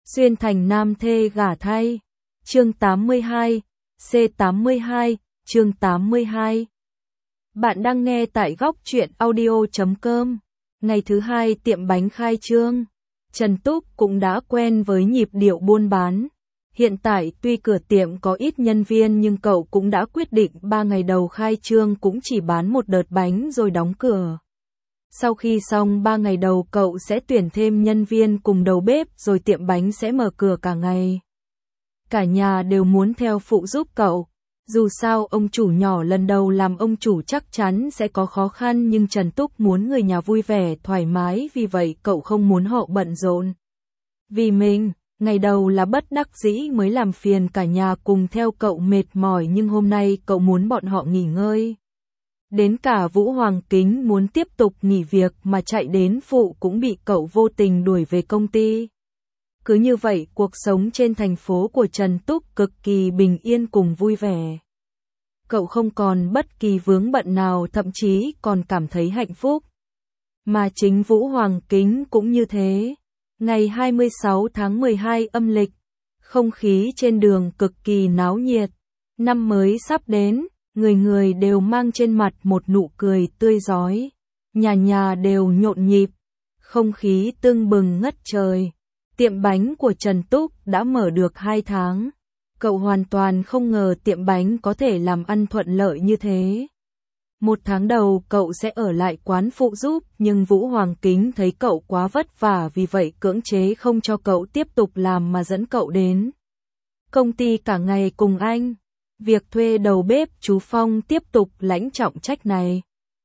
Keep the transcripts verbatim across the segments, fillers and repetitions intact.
Xuyên thành nam thê gả thay. Chương tám mươi hai, C tám mươi hai, chương tám mươi hai. Bạn đang nghe tại góc truyện audio chấm com. Ngày thứ hai tiệm bánh khai trương, Trần Túc cũng đã quen với nhịp điệu buôn bán. Hiện tại tuy cửa tiệm có ít nhân viên nhưng cậu cũng đã quyết định ba ngày đầu khai trương cũng chỉ bán một đợt bánh rồi đóng cửa. Sau khi xong ba ngày đầu cậu sẽ tuyển thêm nhân viên cùng đầu bếp rồi tiệm bánh sẽ mở cửa cả ngày. Cả nhà đều muốn theo phụ giúp cậu. Dù sao ông chủ nhỏ lần đầu làm ông chủ chắc chắn sẽ có khó khăn nhưng Trần Túc muốn người nhà vui vẻ thoải mái vì vậy cậu không muốn họ bận rộn. Vì mình, ngày đầu là bất đắc dĩ mới làm phiền cả nhà cùng theo cậu mệt mỏi nhưng hôm nay cậu muốn bọn họ nghỉ ngơi. Đến cả Vũ Hoàng Kính muốn tiếp tục nghỉ việc mà chạy đến phụ cũng bị cậu vô tình đuổi về công ty. Cứ như vậy cuộc sống trên thành phố của Trần Túc cực kỳ bình yên cùng vui vẻ. Cậu không còn bất kỳ vướng bận nào thậm chí còn cảm thấy hạnh phúc. Mà chính Vũ Hoàng Kính cũng như thế. Ngày hai mươi sáu tháng mười hai âm lịch, không khí trên đường cực kỳ náo nhiệt. Năm mới sắp đến, người người đều mang trên mặt một nụ cười tươi rói. Nhà nhà đều nhộn nhịp, không khí tưng bừng ngất trời. Tiệm bánh của Trần Túc đã mở được hai tháng. Cậu hoàn toàn không ngờ tiệm bánh có thể làm ăn thuận lợi như thế. Một tháng đầu cậu sẽ ở lại quán phụ giúp nhưng Vũ Hoàng Kính thấy cậu quá vất vả vì vậy cưỡng chế không cho cậu tiếp tục làm mà dẫn cậu đến công ty cả ngày cùng anh. Việc thuê đầu bếp chú Phong tiếp tục lãnh trọng trách này.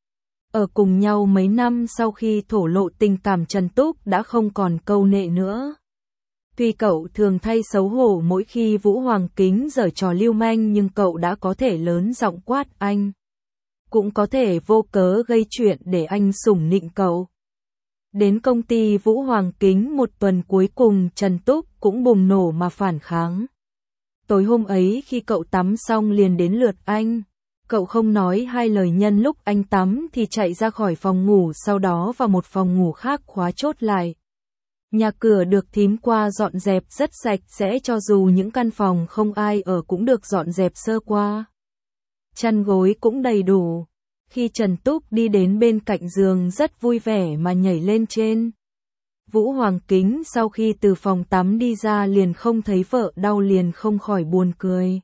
Ở cùng nhau mấy năm sau khi thổ lộ tình cảm Trần Túc đã không còn câu nệ nữa. Tuy cậu thường thay xấu hổ mỗi khi Vũ Hoàng Kính giở trò lưu manh nhưng cậu đã có thể lớn giọng quát anh. Cũng có thể vô cớ gây chuyện để anh sủng nịnh cậu. Đến công ty Vũ Hoàng Kính một tuần cuối cùng Trần Túc cũng bùng nổ mà phản kháng. Tối hôm ấy khi cậu tắm xong liền đến lượt anh. Cậu không nói hai lời nhân lúc anh tắm thì chạy ra khỏi phòng ngủ sau đó vào một phòng ngủ khác khóa chốt lại. Nhà cửa được thím qua dọn dẹp rất sạch sẽ cho dù những căn phòng không ai ở cũng được dọn dẹp sơ qua. Chăn gối cũng đầy đủ. Khi Trần Túc đi đến bên cạnh giường rất vui vẻ mà nhảy lên trên. Vũ Hoàng Kính sau khi từ phòng tắm đi ra liền không thấy vợ đau liền không khỏi buồn cười.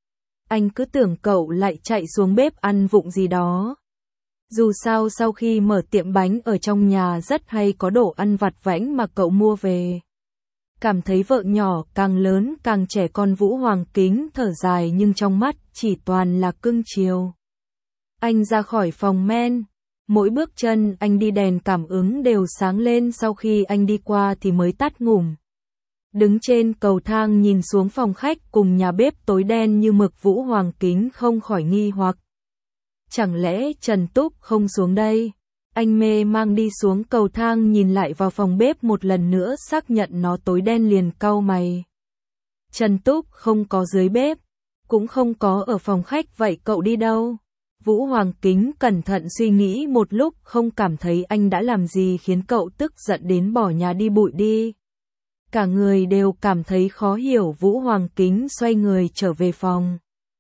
Anh cứ tưởng cậu lại chạy xuống bếp ăn vụng gì đó. Dù sao sau khi mở tiệm bánh ở trong nhà rất hay có đồ ăn vặt vãnh mà cậu mua về. Cảm thấy vợ nhỏ càng lớn càng trẻ con Vũ Hoàng Kính thở dài nhưng trong mắt chỉ toàn là cưng chiều. Anh ra khỏi phòng men. Mỗi bước chân anh đi đèn cảm ứng đều sáng lên sau khi anh đi qua thì mới tắt ngủm. Đứng trên cầu thang nhìn xuống phòng khách cùng nhà bếp tối đen như mực Vũ Hoàng Kính không khỏi nghi hoặc. Chẳng lẽ Trần Túc không xuống đây? Anh mê mang đi xuống cầu thang nhìn lại vào phòng bếp một lần nữa xác nhận nó tối đen liền cau mày. Trần Túc không có dưới bếp, cũng không có ở phòng khách vậy cậu đi đâu? Vũ Hoàng Kính cẩn thận suy nghĩ một lúc không cảm thấy anh đã làm gì khiến cậu tức giận đến bỏ nhà đi bụi đi. Cả người đều cảm thấy khó hiểu Vũ Hoàng Kính xoay người trở về phòng.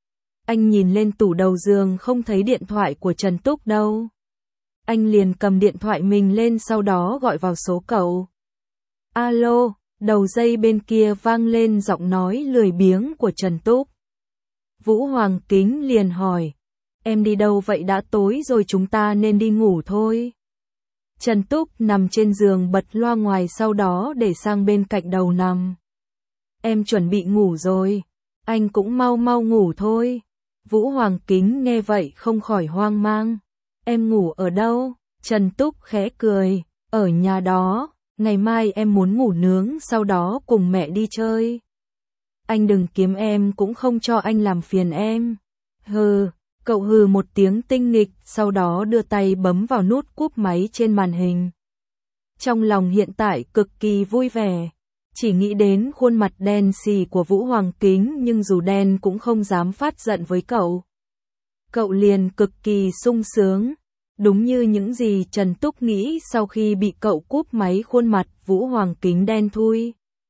Anh nhìn lên tủ đầu giường không thấy điện thoại của Trần Túc đâu. Anh liền cầm điện thoại mình lên sau đó gọi vào số cậu. Alo, đầu dây bên kia vang lên giọng nói lười biếng của Trần Túc. Vũ Hoàng Kính liền hỏi. Em đi đâu vậy đã tối rồi chúng ta nên đi ngủ thôi. Trần Túc nằm trên giường bật loa ngoài sau đó để sang bên cạnh đầu nằm. Em chuẩn bị ngủ rồi. Anh cũng mau mau ngủ thôi. Vũ Hoàng Kính nghe vậy không khỏi hoang mang. Em ngủ ở đâu? Trần Túc khẽ cười. Ở nhà đó. Ngày mai em muốn ngủ nướng sau đó cùng mẹ đi chơi. Anh đừng kiếm em cũng không cho anh làm phiền em. Hừ. Cậu hừ một tiếng tinh nghịch, sau đó đưa tay bấm vào nút cúp máy trên màn hình. Trong lòng hiện tại cực kỳ vui vẻ, chỉ nghĩ đến khuôn mặt đen xì của Vũ Hoàng Kính nhưng dù đen cũng không dám phát giận với cậu. Cậu liền cực kỳ sung sướng, đúng như những gì Trần Túc nghĩ sau khi bị cậu cúp máy khuôn mặt Vũ Hoàng Kính đen thui.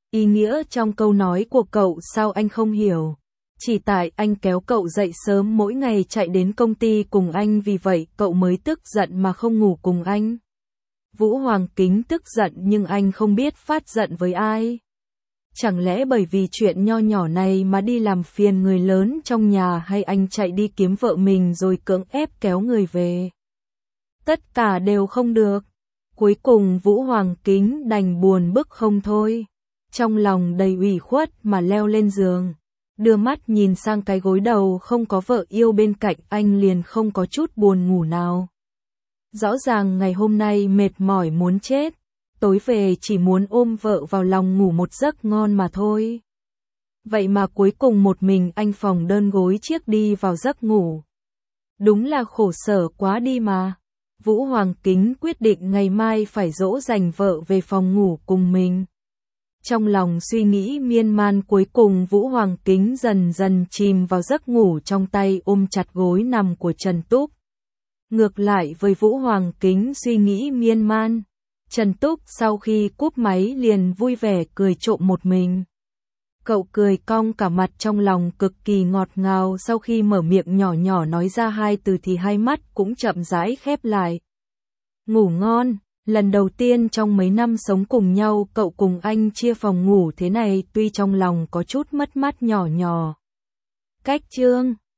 Ý nghĩa trong câu nói của cậu sao anh không hiểu? Chỉ tại anh kéo cậu dậy sớm mỗi ngày chạy đến công ty cùng anh vì vậy cậu mới tức giận mà không ngủ cùng anh. Vũ Hoàng Kính tức giận nhưng anh không biết phát giận với ai. Chẳng lẽ bởi vì chuyện nho nhỏ này mà đi làm phiền người lớn trong nhà hay anh chạy đi kiếm vợ mình rồi cưỡng ép kéo người về? Tất cả đều không được. Cuối cùng Vũ Hoàng Kính đành buồn bực không thôi. Trong lòng đầy ủy khuất mà leo lên giường. Đưa mắt nhìn sang cái gối đầu không có vợ yêu bên cạnh anh liền không có chút buồn ngủ nào. Rõ ràng ngày hôm nay mệt mỏi muốn chết. Tối về chỉ muốn ôm vợ vào lòng ngủ một giấc ngon mà thôi. Vậy mà cuối cùng một mình anh phòng đơn gối chiếc đi vào giấc ngủ. Đúng là khổ sở quá đi mà. Vũ Hoàng Kính quyết định ngày mai phải dỗ dành vợ về phòng ngủ cùng mình. Trong lòng suy nghĩ miên man cuối cùng Vũ Hoàng Kính dần dần chìm vào giấc ngủ trong tay ôm chặt gối nằm của Trần Túc. Ngược lại với Vũ Hoàng Kính suy nghĩ miên man, Trần Túc sau khi cúp máy liền vui vẻ cười trộm một mình. Cậu cười cong cả mặt trong lòng cực kỳ ngọt ngào sau khi mở miệng nhỏ nhỏ nói ra hai từ thì hai mắt cũng chậm rãi khép lại. Ngủ ngon, lần đầu tiên trong mấy năm sống cùng nhau cậu cùng anh chia phòng ngủ thế này tuy trong lòng có chút mất mát nhỏ nhỏ. Cách chương